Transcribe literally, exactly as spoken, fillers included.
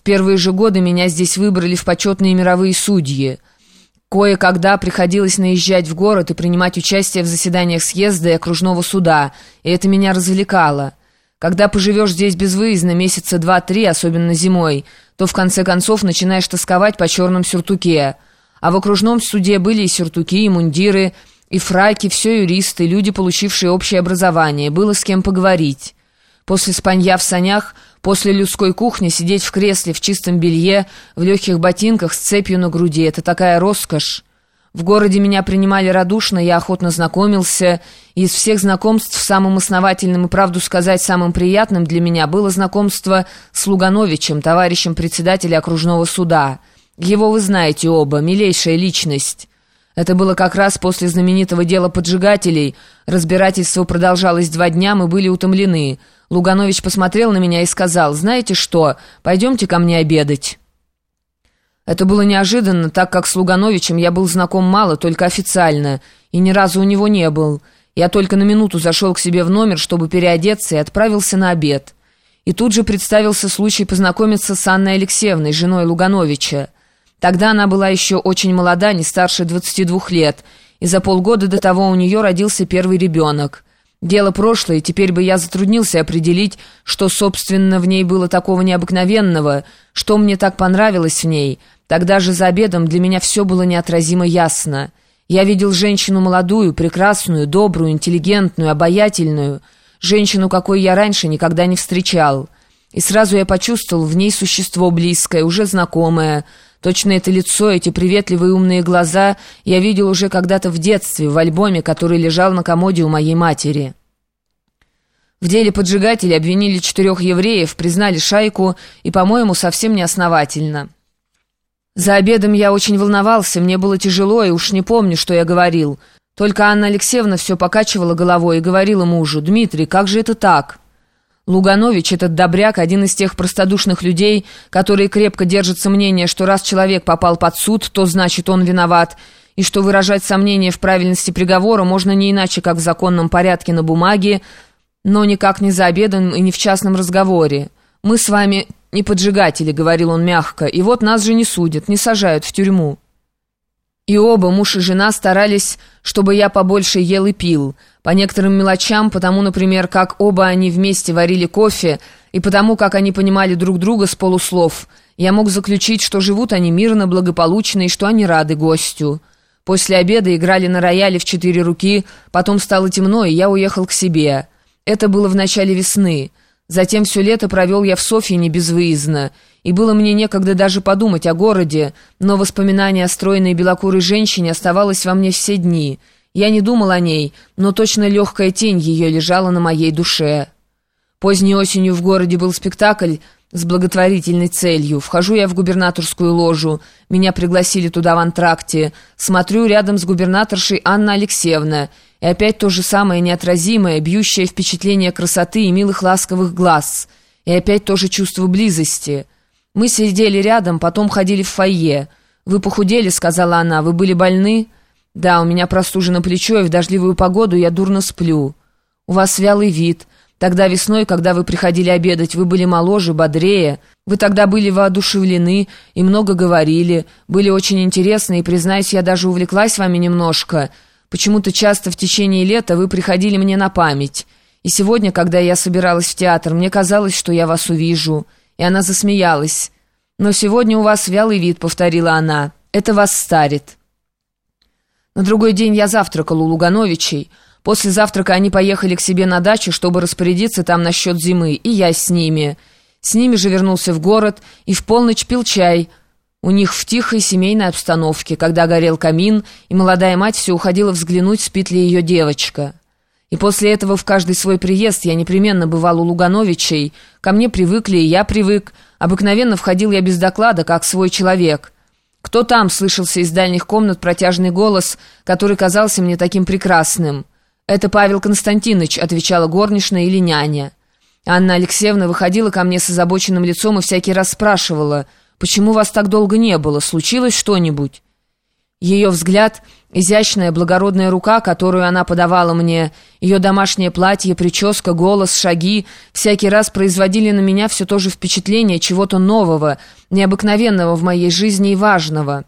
первые же годы меня здесь выбрали в почетные мировые судьи. Кое-когда приходилось наезжать в город и принимать участие в заседаниях съезда и окружного суда, и это меня развлекало. Когда поживешь здесь безвыездно месяца два-три, особенно зимой, то в конце концов начинаешь тосковать по черном сюртуке. А в окружном суде были и сюртуки, и мундиры, и фраки, все юристы, люди, получившие общее образование, было с кем поговорить. После спанья в санях, после людской кухни сидеть в кресле в чистом белье, в легких ботинках с цепью на груди — это такая роскошь. В городе меня принимали радушно, я охотно знакомился, и из всех знакомств самым основательным и, правду сказать, самым приятным для меня было знакомство с Лугановичем, товарищем председателя окружного суда. Его вы знаете оба, милейшая личность. Это было как раз после знаменитого дела поджигателей. Разбирательство продолжалось два дня, мы были утомлены. Луганович посмотрел на меня и сказал: «Знаете что, пойдемте ко мне обедать». Это было неожиданно, так как с Лугановичем я был знаком мало, только официально, и ни разу у него не был. Я только на минуту зашел к себе в номер, чтобы переодеться, и отправился на обед. И тут же представился случай познакомиться с Анной Алексеевной, женой Лугановича. Тогда она была еще очень молода, не старше двадцати двух лет, и за полгода до того у нее родился первый ребенок. Дело прошлое, теперь бы я затруднился определить, что, собственно, в ней было такого необыкновенного, что мне так понравилось в ней. Тогда же за обедом для меня все было неотразимо ясно. Я видел женщину молодую, прекрасную, добрую, интеллигентную, обаятельную, женщину, какой я раньше никогда не встречал. И сразу я почувствовал в ней существо близкое, уже знакомое. Точно это лицо, эти приветливые умные глаза я видел уже когда-то в детстве, в альбоме, который лежал на комоде у моей матери. В деле поджигателей обвинили четырех евреев, признали шайку и, по-моему, совсем неосновательно. За обедом я очень волновался, мне было тяжело, и уж не помню, что я говорил. Только Анна Алексеевна все покачивала головой и говорила мужу: «Дмитрий, как же это так?» Луганович, этот добряк, один из тех простодушных людей, которые крепко держатся мнения, что раз человек попал под суд, то значит он виноват, и что выражать сомнения в правильности приговора можно не иначе, как в законном порядке на бумаге, но никак не за обедом и не в частном разговоре. «Мы с вами не поджигатели», — говорил он мягко, — «и вот нас же не судят, не сажают в тюрьму». И оба, муж и жена, старались, чтобы я побольше ел и пил. По некоторым мелочам, потому, например, как оба они вместе варили кофе, и потому, как они понимали друг друга с полуслов, я мог заключить, что живут они мирно, благополучно, и что они рады гостю. После обеда играли на рояле в четыре руки, потом стало темно, и я уехал к себе. Это было в начале весны. Затем все лето провел я в Софьине безвыездно, и было мне некогда даже подумать о городе, но воспоминание о стройной белокурой женщине оставалось во мне все дни. Я не думал о ней, но точно легкая тень ее лежала на моей душе. Поздней осенью в городе был спектакль с благотворительной целью. Вхожу я в губернаторскую ложу, меня пригласили туда в антракте. Смотрю, рядом с губернаторшей Анна Алексеевна, и опять то же самое неотразимое, бьющее впечатление красоты и милых ласковых глаз, и опять то же чувство близости. Мы сидели рядом, потом ходили в фойе. «Вы похудели», — сказала она, — «вы были больны?» «Да, у меня простужено плечо, и в дождливую погоду я дурно сплю». «У вас вялый вид. Тогда весной, когда вы приходили обедать, вы были моложе, бодрее. Вы тогда были воодушевлены и много говорили, были очень интересны, и, признаюсь, я даже увлеклась вами немножко. Почему-то часто в течение лета вы приходили мне на память. И сегодня, когда я собиралась в театр, мне казалось, что я вас увижу». И она засмеялась. «Но сегодня у вас вялый вид», — повторила она. «Это вас старит». На другой день я завтракал у Лугановичей. После завтрака они поехали к себе на дачу, чтобы распорядиться там насчет зимы, и я с ними. С ними же вернулся в город и в полночь пил чай у них в тихой семейной обстановке, когда горел камин, и молодая мать все уходила взглянуть, спит ли ее девочка. И после этого в каждый свой приезд я непременно бывал у Лугановичей. Ко мне привыкли, и я привык. Обыкновенно входил я без доклада, как свой человек. «Кто там?» — слышался из дальних комнат протяжный голос, который казался мне таким прекрасным. «Это Павел Константинович», — отвечала горничная или няня. Анна Алексеевна выходила ко мне с озабоченным лицом и всякий раз спрашивала: «Почему вас так долго не было? Случилось что-нибудь?» Ее взгляд, изящная благородная рука, которую она подавала мне, ее домашнее платье, прическа, голос, шаги всякий раз производили на меня все то же впечатление чего-то нового, необыкновенного в моей жизни и важного.